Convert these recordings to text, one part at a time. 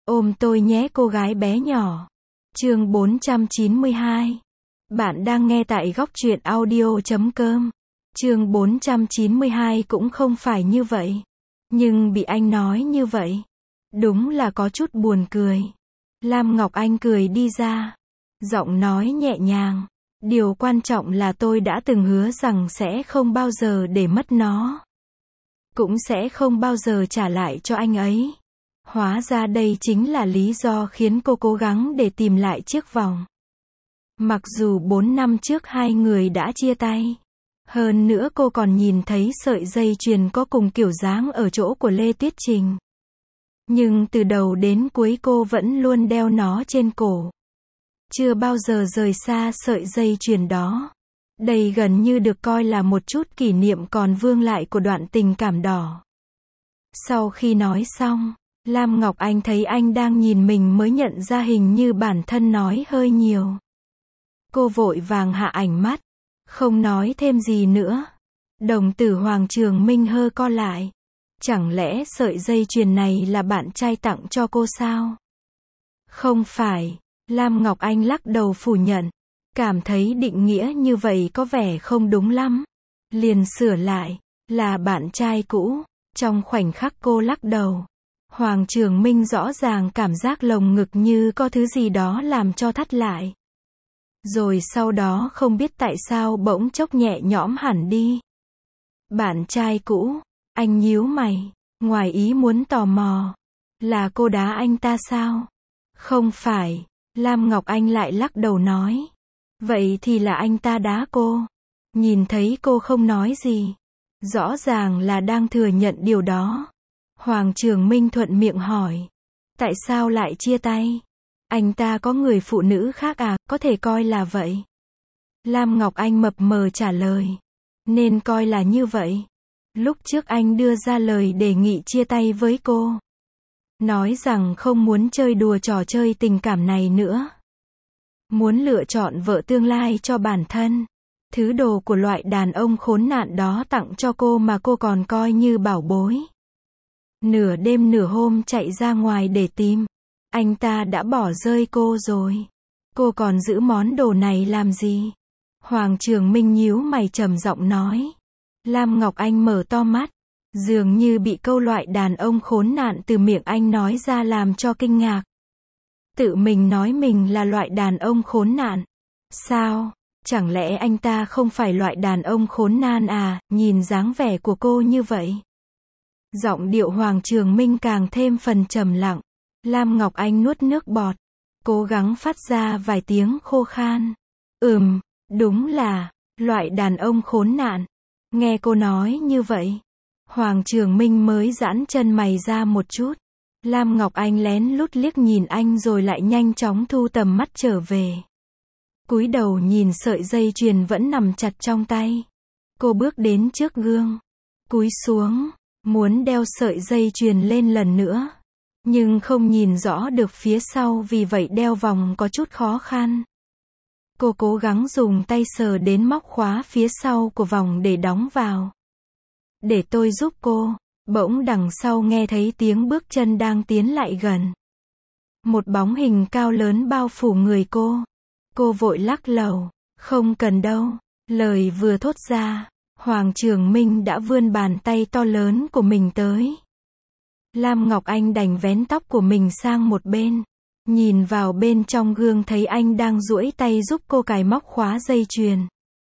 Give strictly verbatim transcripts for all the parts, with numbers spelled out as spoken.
Ôm tôi nhé cô gái bé nhỏ. Chương bốn trăm chín mươi hai. Bạn đang nghe tại góc truyện audio chấm com. Chương bốn trăm chín mươi hai cũng không phải như vậy. Nhưng bị anh nói như vậy. Đúng là có chút buồn cười. Lam Ngọc Anh cười đi ra. Giọng nói nhẹ nhàng. Điều quan trọng là tôi đã từng hứa rằng sẽ không bao giờ để mất nó. Cũng sẽ không bao giờ trả lại cho anh ấy. Hóa ra đây chính là lý do khiến cô cố gắng để tìm lại chiếc vòng. Mặc dù bốn năm trước hai người đã chia tay. Hơn nữa cô còn nhìn thấy sợi dây chuyền có cùng kiểu dáng ở chỗ của Lê Tuyết Trình. Nhưng từ đầu đến cuối cô vẫn luôn đeo nó trên cổ. Chưa bao giờ rời xa sợi dây chuyền đó. Đây gần như được coi là một chút kỷ niệm còn vương lại của đoạn tình cảm đỏ. Sau khi nói xong, Lam Ngọc Anh thấy anh đang nhìn mình mới nhận ra hình như bản thân nói hơi nhiều. Cô vội vàng hạ ảnh mắt, không nói thêm gì nữa. Đồng tử Hoàng Trường Minh hơ co lại. Chẳng lẽ sợi dây chuyền này là bạn trai tặng cho cô sao? Không phải, Lam Ngọc Anh lắc đầu phủ nhận. Cảm thấy định nghĩa như vậy có vẻ không đúng lắm. Liền sửa lại, là bạn trai cũ. Trong khoảnh khắc cô lắc đầu, Hoàng Trường Minh rõ ràng cảm giác lồng ngực như có thứ gì đó làm cho thắt lại. Rồi sau đó không biết tại sao bỗng chốc nhẹ nhõm hẳn đi. Bạn trai cũ, anh nhíu mày, ngoài ý muốn tò mò. Là cô đá anh ta sao? Không phải, Lam Ngọc Anh lại lắc đầu nói. Vậy thì là anh ta đá cô. Nhìn thấy cô không nói gì. Rõ ràng là đang thừa nhận điều đó. Hoàng Trường Minh thuận miệng hỏi. Tại sao lại chia tay? Anh ta có người phụ nữ khác à, có thể coi là vậy. Lam Ngọc Anh mập mờ trả lời. Nên coi là như vậy. Lúc trước anh đưa ra lời đề nghị chia tay với cô. Nói rằng không muốn chơi đùa trò chơi tình cảm này nữa. Muốn lựa chọn vợ tương lai cho bản thân. Thứ đồ của loại đàn ông khốn nạn đó tặng cho cô mà cô còn coi như bảo bối. Nửa đêm nửa hôm chạy ra ngoài để tìm. Anh ta đã bỏ rơi cô rồi. Cô còn giữ món đồ này làm gì? Hoàng Trường Minh nhíu mày trầm giọng nói. Lam Ngọc Anh mở to mắt. Dường như bị câu loại đàn ông khốn nạn từ miệng anh nói ra làm cho kinh ngạc. Tự mình nói mình là loại đàn ông khốn nạn. Sao? Chẳng lẽ anh ta không phải loại đàn ông khốn nan à, nhìn dáng vẻ của cô như vậy. Giọng điệu Hoàng Trường Minh càng thêm phần trầm lặng. Lam Ngọc Anh nuốt nước bọt. Cố gắng phát ra vài tiếng khô khan. Ừm, đúng là, loại đàn ông khốn nạn. Nghe cô nói như vậy. Hoàng Trường Minh mới giãn chân mày ra một chút. Lam Ngọc Anh lén lút liếc nhìn anh rồi lại nhanh chóng thu tầm mắt trở về. Cúi đầu nhìn sợi dây chuyền vẫn nằm chặt trong tay. Cô bước đến trước gương. Cúi xuống, muốn đeo sợi dây chuyền lên lần nữa. Nhưng không nhìn rõ được phía sau vì vậy đeo vòng có chút khó khăn. Cô cố gắng dùng tay sờ đến móc khóa phía sau của vòng để đóng vào. Để tôi giúp cô. Bỗng đằng sau nghe thấy tiếng bước chân đang tiến lại gần. Một bóng hình cao lớn bao phủ người cô. Cô vội lắc lầu. Không cần đâu. Lời vừa thốt ra, Hoàng Trường Minh đã vươn bàn tay to lớn của mình tới. Lam Ngọc Anh đành vén tóc của mình sang một bên. Nhìn vào bên trong gương thấy anh đang duỗi tay giúp cô cài móc khóa dây chuyền.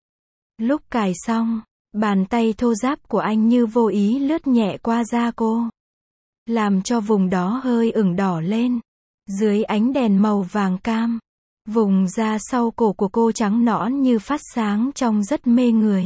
Lúc cài xong, bàn tay thô ráp của anh như vô ý lướt nhẹ qua da cô. Làm cho vùng đó hơi ửng đỏ lên. Dưới ánh đèn màu vàng cam. Vùng da sau cổ của cô trắng nõn như phát sáng trông rất mê người.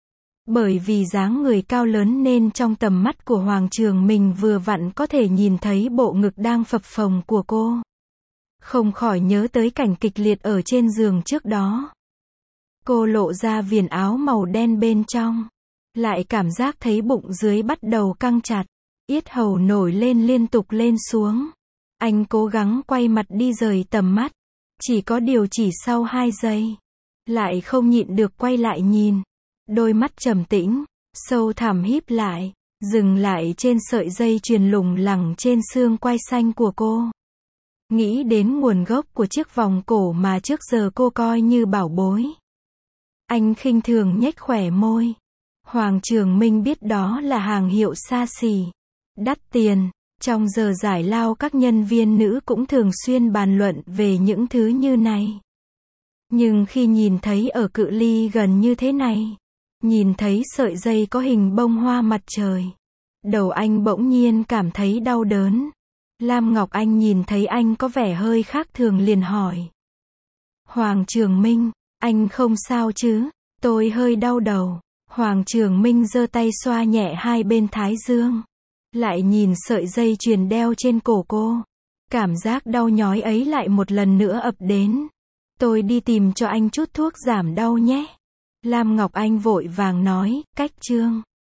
Bởi vì dáng người cao lớn nên trong tầm mắt của Hoàng Trường Minh vừa vặn có thể nhìn thấy bộ ngực đang phập phồng của cô. Không khỏi nhớ tới cảnh kịch liệt ở trên giường trước đó. Cô lộ ra viền áo màu đen bên trong. Lại cảm giác thấy bụng dưới bắt đầu căng chặt. Yết hầu nổi lên liên tục lên xuống. Anh cố gắng quay mặt đi rời tầm mắt. Chỉ có điều chỉ sau hai giây. Lại không nhịn được quay lại nhìn. Đôi mắt trầm tĩnh, sâu thẳm híp lại. Dừng lại trên sợi dây chuyền lủng lẳng trên xương quai xanh của cô. Nghĩ đến nguồn gốc của chiếc vòng cổ mà trước giờ cô coi như bảo bối. Anh khinh thường nhếch khóe môi. Hoàng Trường Minh biết đó là hàng hiệu xa xỉ, đắt tiền. Trong giờ giải lao các nhân viên nữ cũng thường xuyên bàn luận về những thứ như này. Nhưng khi nhìn thấy ở cự ly gần như thế này, nhìn thấy sợi dây có hình bông hoa mặt trời, đầu anh bỗng nhiên cảm thấy đau đớn. Lam Ngọc Anh nhìn thấy anh có vẻ hơi khác thường liền hỏi. Hoàng Trường Minh, anh không sao chứ? Tôi hơi đau đầu. Hoàng Trường Minh giơ tay xoa nhẹ hai bên thái dương. Lại nhìn sợi dây chuyền đeo trên cổ cô. Cảm giác đau nhói ấy lại một lần nữa ập đến. Tôi đi tìm cho anh chút thuốc giảm đau nhé. Lam Ngọc Anh vội vàng nói, cách Trương.